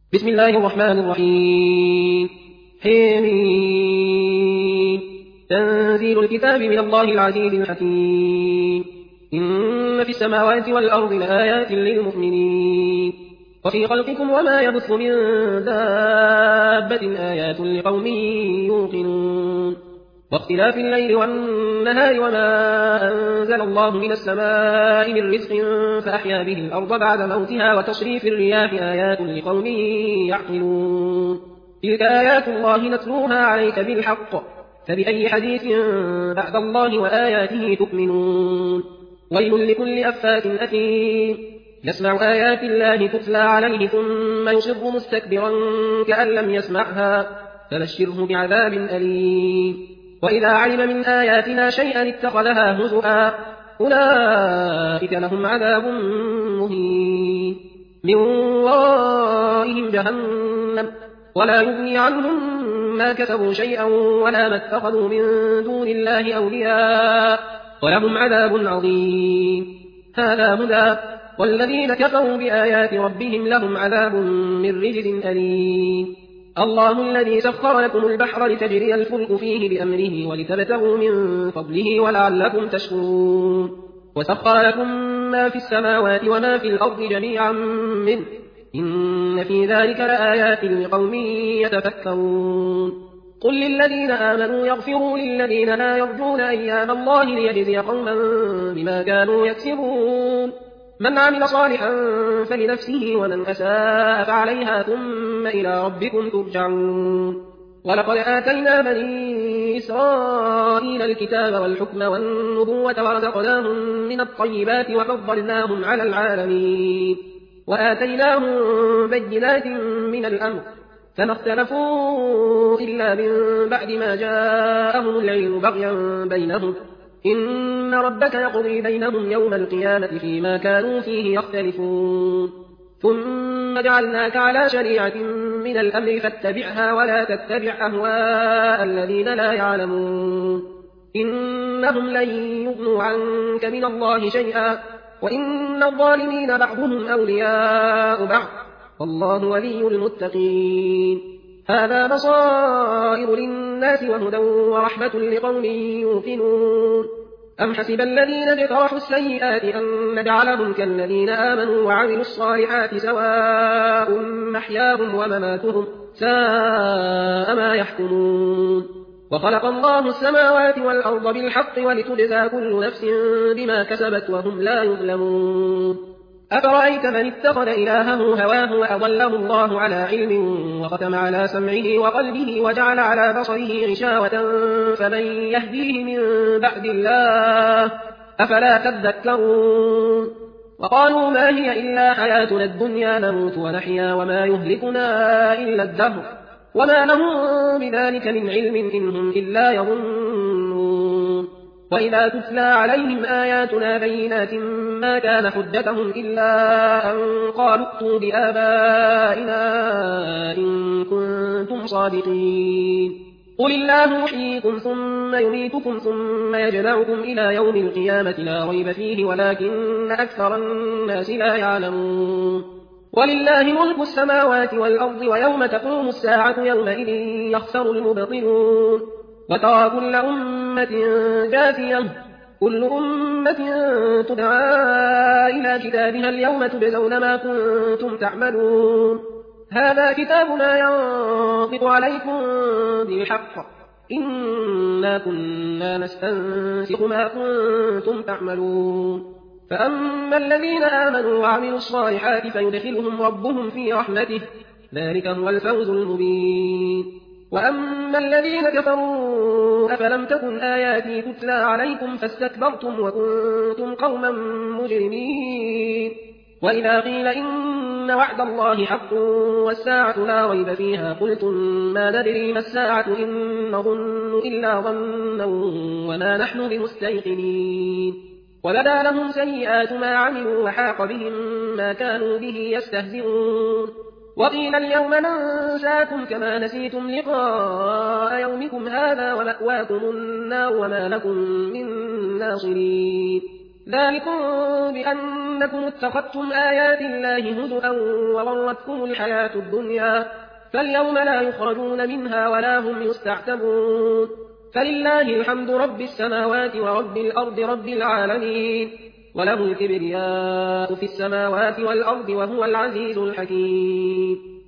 بسم الله الرحمن الرحيم. حميم. تنزيل الكتاب من الله العزيز الحكيم. إن في السماوات والأرض لآيات للمؤمنين وفي خلقكم وما يبث من دابة آيات لقوم يوقنون واختلاف الليل والنهار وما أنزل الله من السماء من رزق فأحيا به الأرض بعد موتها وتصريف الرياح آيات لقوم يعقلون تلك آيات الله نتلوها عليك بالحق فبأي حديث بعد الله وآياته تؤمنون ويل لكل أفاك أثيم يسمع آيات الله تتلى عليه ثم يصر مستكبرا كأن لم يسمعها فبشره بعذاب أليم وإذا علم من آياتنا شيئا اتخذها هزؤا أولئك لهم عذاب مهين من ورائهم جهنم ولا يغني عنهم ما كسبوا شيئا ولا ما اتخذوا من دون الله أولياء ولهم عذاب عظيم هذا هدى والذين كفروا بآيات ربهم لهم عذاب من رجز أليم الله الذي سخر لكم البحر لتجري الفلك فيه بأمره ولتبتغوا من فضله ولعلكم تشكرون وسخر لكم ما في السماوات وما في الأرض جميعا منه إن في ذلك لآيات لقوم يتفكرون قل للذين آمنوا يغفروا للذين لا يرجون أيام الله ليجزي قوما بما كانوا يكسبون من عمل صالحا فلنفسه ومن أساء فعليها ثم إلى ربكم ترجعون ولقد آتينا بني إسرائيل الكتاب والحكم والنبوة ورزقناهم من الطيبات وفضلناهم على العالمين وآتيناهم بينات من الأمر فما اختلفوا إلا من بعد ما جاءهم العلم بغيا بينهم إن ربك يقضي بينهم يوم القيامة فيما كانوا فيه يختلفون ثم جعلناك على شريعة من الأمر فاتبعها ولا تتبع أهواء الذين لا يعلمون إنهم لن يغنوا عنك من الله شيئا وإن الظالمين بعضهم أولياء بعض والله ولي المتقين هذا بصائر للناس وهدى ورحمة لقوم يوقنون أم حسب الذين اجترحوا السيئات أن نجعلهم كالذين آمنوا وعملوا الصالحات سواء محياهم ومماتهم ساء ما يحكمون وخلق الله السماوات والأرض بالحق ولتجزى كل نفس بما كسبت وهم لا يظلمون أفرأيت من اتخذ إلهه هواه وأضله الله على علم وختم على سمعه وقلبه وجعل على بصره غشاوة فمن يهديه من بعد الله أفلا تذكرون وقالوا ما هي إلا حياتنا الدنيا نموت ونحيا وما يهلكنا إلا الدهر وما لهم بذلك من علم إنهم إلا يظنون وإذا تتلى عليهم آياتنا بينات ما كان حجتهم إلا أن قالوا ائتوا بآبائنا إن كنتم صادقين قل الله يحييكم ثم يميتكم ثم يجمعكم إلى يوم القيامة لا ريب فيه ولكن أكثر الناس لا يعلمون ولله ملك السماوات والأرض ويوم تقوم الساعة يومئذ يخسر المبطلون وترى كل أمة جاثية كل أمة تدعى إلى كتابها اليوم تجزون ما كنتم تعملون هذا كتابنا ينطق عليكم بالحق إنا كنا نستنسخ ما كنتم تعملون فأما الذين آمنوا وعملوا الصالحات فيدخلهم ربهم في رحمته ذلك هو الفوز المبين وأما الذين كفروا أفلم تكن آياتي تتلى عليكم فاستكبرتم وكنتم قوما مجرمين وإذا قيل إن وعد الله حق والساعة لا ريب فيها قلتم ما ندري ما الساعة إن نظن إلا ظنا وما نحن بمستيقنين وبدا لهم سيئات ما عملوا وحاق بهم ما كانوا به يستهزئون وقيل اليوم ننساكم كما نسيتم لقاء يومكم هذا ومأواكم النار وما لكم من ناصرين ذلكم بأنكم اتخذتم آيات الله هزؤا وغرتكم الحياة الدنيا فاليوم لا يخرجون منها ولا هم يستعتبون فلله الحمد رب السماوات ورب الأرض رب العالمين وله الكبرياء في السماوات والأرض وهو العزيز الحكيم